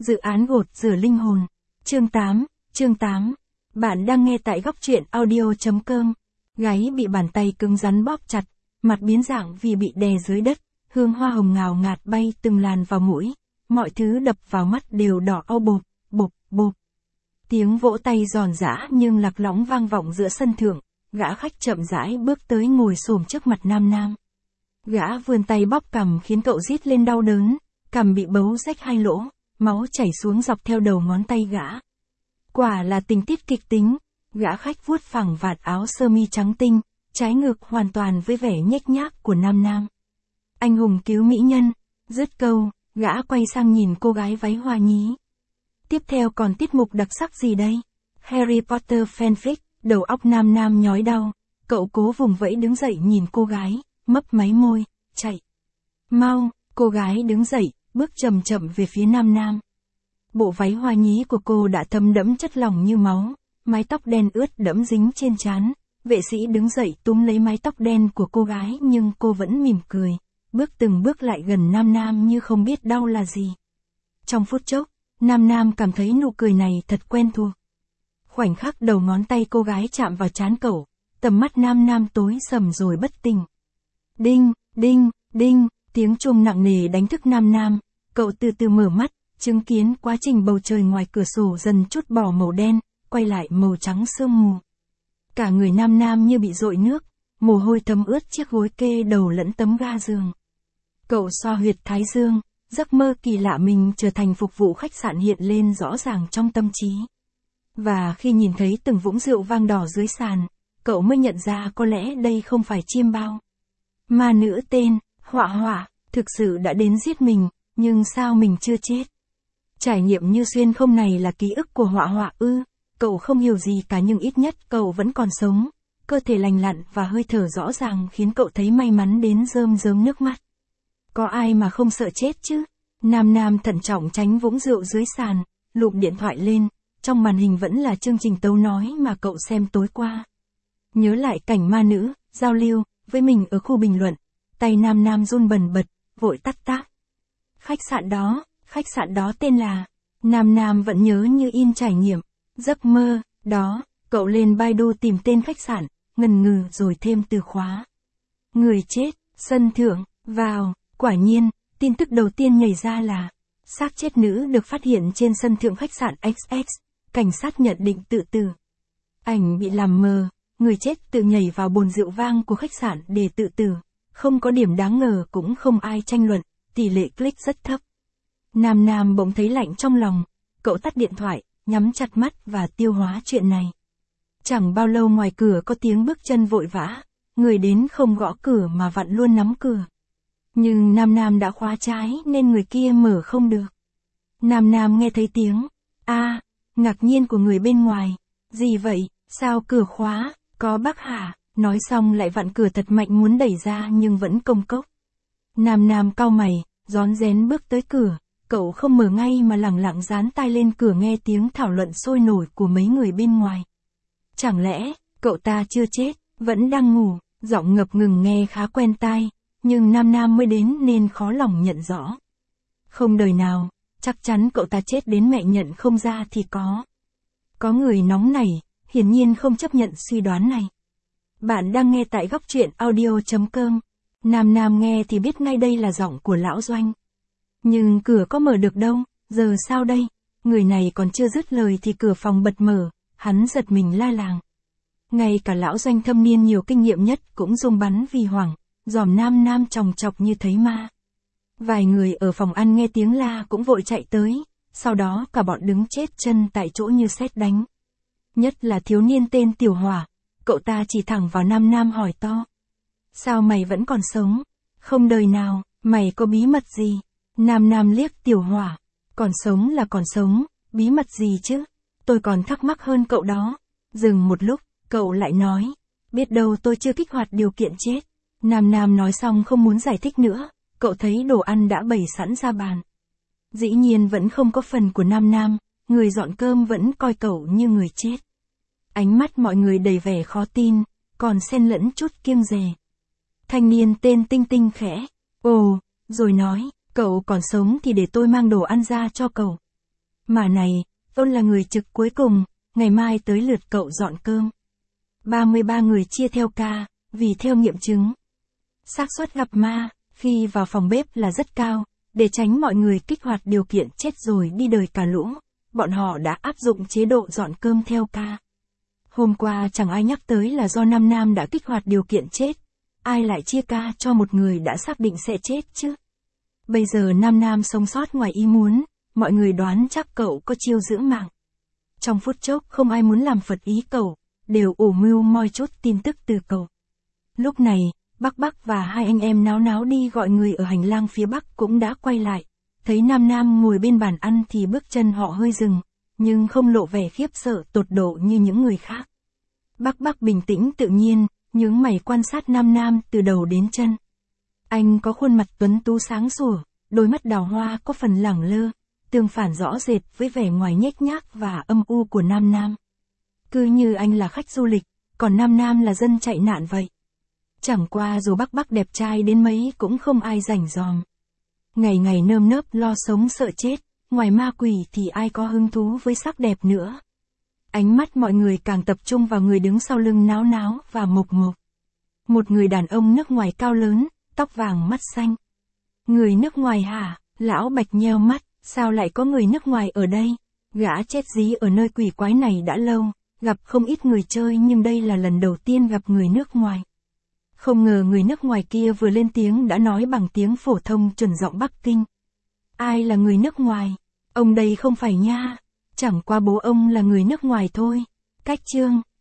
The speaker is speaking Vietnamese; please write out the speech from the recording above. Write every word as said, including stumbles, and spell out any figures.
Dự án gột rửa linh hồn. Chương tám, chương tám. Bạn đang nghe tại góc truyện audio.com. Gáy bị bàn tay cứng rắn bóp chặt, mặt biến dạng vì bị đè dưới đất, hương hoa hồng ngào ngạt bay từng làn vào mũi, mọi thứ đập vào mắt đều đỏ au bộp, bộp, bộp. Tiếng vỗ tay giòn giã nhưng lạc lõng vang vọng giữa sân thượng, gã khách chậm rãi bước tới ngồi xổm trước mặt Nam Nam. Gã vươn tay bóp cằm khiến cậu rít lên đau đớn, cằm bị bấu rách hai lỗ, máu chảy xuống dọc theo đầu ngón tay gã. Quả là tình tiết kịch tính, gã khách vuốt phẳng vạt áo sơ mi trắng tinh, trái ngược hoàn toàn với vẻ nhếch nhác của Nam Nam. Anh hùng cứu mỹ nhân, dứt câu, gã quay sang nhìn cô gái váy hoa nhí. Tiếp theo còn tiết mục đặc sắc gì đây? Harry Potter fanfic, đầu óc Nam Nam nhói đau, cậu cố vùng vẫy đứng dậy nhìn cô gái, mấp máy môi, chạy. Mau, cô gái đứng dậy, bước chậm chậm về phía Nam Nam. Bộ váy hoa nhí của cô đã thấm đẫm chất lỏng như máu, mái tóc đen ướt đẫm dính trên trán. Vệ sĩ đứng dậy túm lấy mái tóc đen của cô gái nhưng cô vẫn mỉm cười, bước từng bước lại gần Nam Nam như không biết đau là gì. Trong phút chốc, Nam Nam cảm thấy nụ cười này thật quen thuộc. Khoảnh khắc đầu ngón tay cô gái chạm vào trán cậu, tầm mắt Nam Nam tối sầm rồi bất tỉnh. Đinh, đinh, đinh, tiếng chuông nặng nề đánh thức Nam Nam, cậu từ từ mở mắt, chứng kiến quá trình bầu trời ngoài cửa sổ dần trút bỏ màu đen, quay lại màu trắng sương mù. Cả người Nam Nam như bị dội nước, mồ hôi thấm ướt chiếc gối kê đầu lẫn tấm ga giường. Cậu xoa huyệt thái dương, giấc mơ kỳ lạ mình trở thành phục vụ khách sạn hiện lên rõ ràng trong tâm trí. Và khi nhìn thấy từng vũng rượu vang đỏ dưới sàn, cậu mới nhận ra có lẽ đây không phải chiêm bao. Ma nữ tên, Họa Họa, thực sự đã đến giết mình, nhưng sao mình chưa chết? Trải nghiệm như xuyên không này là ký ức của Họa Họa ư? Cậu không hiểu gì cả nhưng ít nhất cậu vẫn còn sống, cơ thể lành lặn và hơi thở rõ ràng khiến cậu thấy may mắn đến rơm rớm nước mắt. Có ai mà không sợ chết chứ? Nam Nam thận trọng tránh vũng rượu dưới sàn, lụm điện thoại lên, trong màn hình vẫn là chương trình tấu nói mà cậu xem tối qua. Nhớ lại cảnh ma nữ, giao lưu, với mình ở khu bình luận, tay Nam Nam run bần bật, vội tắt tác. Khách sạn đó, khách sạn đó tên là, Nam Nam vẫn nhớ như in trải nghiệm. Giấc mơ, đó, cậu lên Baidu tìm tên khách sạn, ngần ngừ rồi thêm từ khóa. Người chết, sân thượng, vào, quả nhiên, tin tức đầu tiên nhảy ra là, xác chết nữ được phát hiện trên sân thượng khách sạn ích ích, cảnh sát nhận định tự tử. Ảnh bị làm mờ, người chết tự nhảy vào bồn rượu vang của khách sạn để tự tử, không có điểm đáng ngờ cũng không ai tranh luận, tỷ lệ click rất thấp. Nam Nam bỗng thấy lạnh trong lòng, cậu tắt điện thoại, nhắm chặt mắt và tiêu hóa chuyện này. Chẳng bao lâu ngoài cửa có tiếng bước chân vội vã, người đến không gõ cửa mà vặn luôn nắm cửa. Nhưng Nam Nam đã khóa trái nên người kia mở không được. Nam Nam nghe thấy tiếng, a, ngạc nhiên của người bên ngoài, gì vậy, sao cửa khóa, có bác hả, nói xong lại vặn cửa thật mạnh muốn đẩy ra nhưng vẫn công cốc. Nam Nam cau mày, rón rén bước tới cửa. Cậu không mở ngay mà lẳng lặng dán tai lên cửa nghe tiếng thảo luận sôi nổi của mấy người bên ngoài. Chẳng lẽ, cậu ta chưa chết, vẫn đang ngủ, giọng ngập ngừng nghe khá quen tai, nhưng Nam Nam mới đến nên khó lòng nhận rõ. Không đời nào, chắc chắn cậu ta chết đến mẹ nhận không ra thì có. Có người nóng nảy, hiển nhiên không chấp nhận suy đoán này. Bạn đang nghe tại góc truyện audio.com. Nam Nam nghe thì biết ngay đây là giọng của lão Doanh. Nhưng cửa có mở được đâu, giờ sao đây? Người này còn chưa dứt lời thì cửa phòng bật mở, hắn giật mình la làng. Ngay cả lão Doanh thâm niên nhiều kinh nghiệm nhất cũng rung bắn vì hoảng, dòm Nam Nam chòng chọc như thấy ma. Vài người ở phòng ăn nghe tiếng la cũng vội chạy tới, sau đó cả bọn đứng chết chân tại chỗ như sét đánh. Nhất là thiếu niên tên Tiểu Hỏa, cậu ta chỉ thẳng vào Nam Nam hỏi to. Sao mày vẫn còn sống? Không đời nào, mày có bí mật gì? Nam Nam liếc Tiểu Hỏa, còn sống là còn sống, bí mật gì chứ? Tôi còn thắc mắc hơn cậu đó. Dừng một lúc, cậu lại nói, biết đâu tôi chưa kích hoạt điều kiện chết. Nam Nam nói xong không muốn giải thích nữa, cậu thấy đồ ăn đã bày sẵn ra bàn. Dĩ nhiên vẫn không có phần của Nam Nam, người dọn cơm vẫn coi cậu như người chết. Ánh mắt mọi người đầy vẻ khó tin, còn xen lẫn chút kiêng dè. Thanh niên tên Tinh Tinh khẽ, ồ, rồi nói. Cậu còn sống thì để tôi mang đồ ăn ra cho cậu. Mà này, Tôn là người trực cuối cùng, ngày mai tới lượt cậu dọn cơm. ba mươi ba người chia theo ca, vì theo nghiệm chứng. Xác suất gặp ma, khi vào phòng bếp là rất cao, để tránh mọi người kích hoạt điều kiện chết rồi đi đời cả lũ, bọn họ đã áp dụng chế độ dọn cơm theo ca. Hôm qua chẳng ai nhắc tới là do Nam Nam đã kích hoạt điều kiện chết, ai lại chia ca cho một người đã xác định sẽ chết chứ. Bây giờ Nam Nam sống sót ngoài ý muốn, mọi người đoán chắc cậu có chiêu giữ mạng. Trong phút chốc không ai muốn làm phật ý cậu, đều ủ mưu moi chốt tin tức từ cậu. Lúc này, Bắc Bắc và hai anh em náo náo đi gọi người ở hành lang phía Bắc cũng đã quay lại. Thấy Nam Nam ngồi bên bàn ăn thì bước chân họ hơi dừng, nhưng không lộ vẻ khiếp sợ tột độ như những người khác. Bắc Bắc bình tĩnh tự nhiên, nhướng mày quan sát Nam Nam từ đầu đến chân. Anh có khuôn mặt tuấn tú sáng sủa, đôi mắt đào hoa có phần lẳng lơ, tương phản rõ rệt với vẻ ngoài nhếch nhác và âm u của Nam Nam. Cứ như anh là khách du lịch, còn Nam Nam là dân chạy nạn vậy. Chẳng qua dù Bắc Bắc đẹp trai đến mấy cũng không ai rảnh ròm. Ngày ngày nơm nớp lo sống sợ chết, ngoài ma quỷ thì ai có hứng thú với sắc đẹp nữa. Ánh mắt mọi người càng tập trung vào người đứng sau lưng náo náo và mộc mộc. Một người đàn ông nước ngoài cao lớn, tóc vàng mắt xanh. Người nước ngoài hả? Lão Bạch nheo mắt, sao lại có người nước ngoài ở đây? Gã chết dí ở nơi quỷ quái này đã lâu, gặp không ít người chơi nhưng đây là lần đầu tiên gặp người nước ngoài. Không ngờ người nước ngoài kia vừa lên tiếng đã nói bằng tiếng phổ thông chuẩn giọng Bắc Kinh. Ai là người nước ngoài? Ông đây không phải nha. Chẳng qua bố ông là người nước ngoài thôi. Cách chương.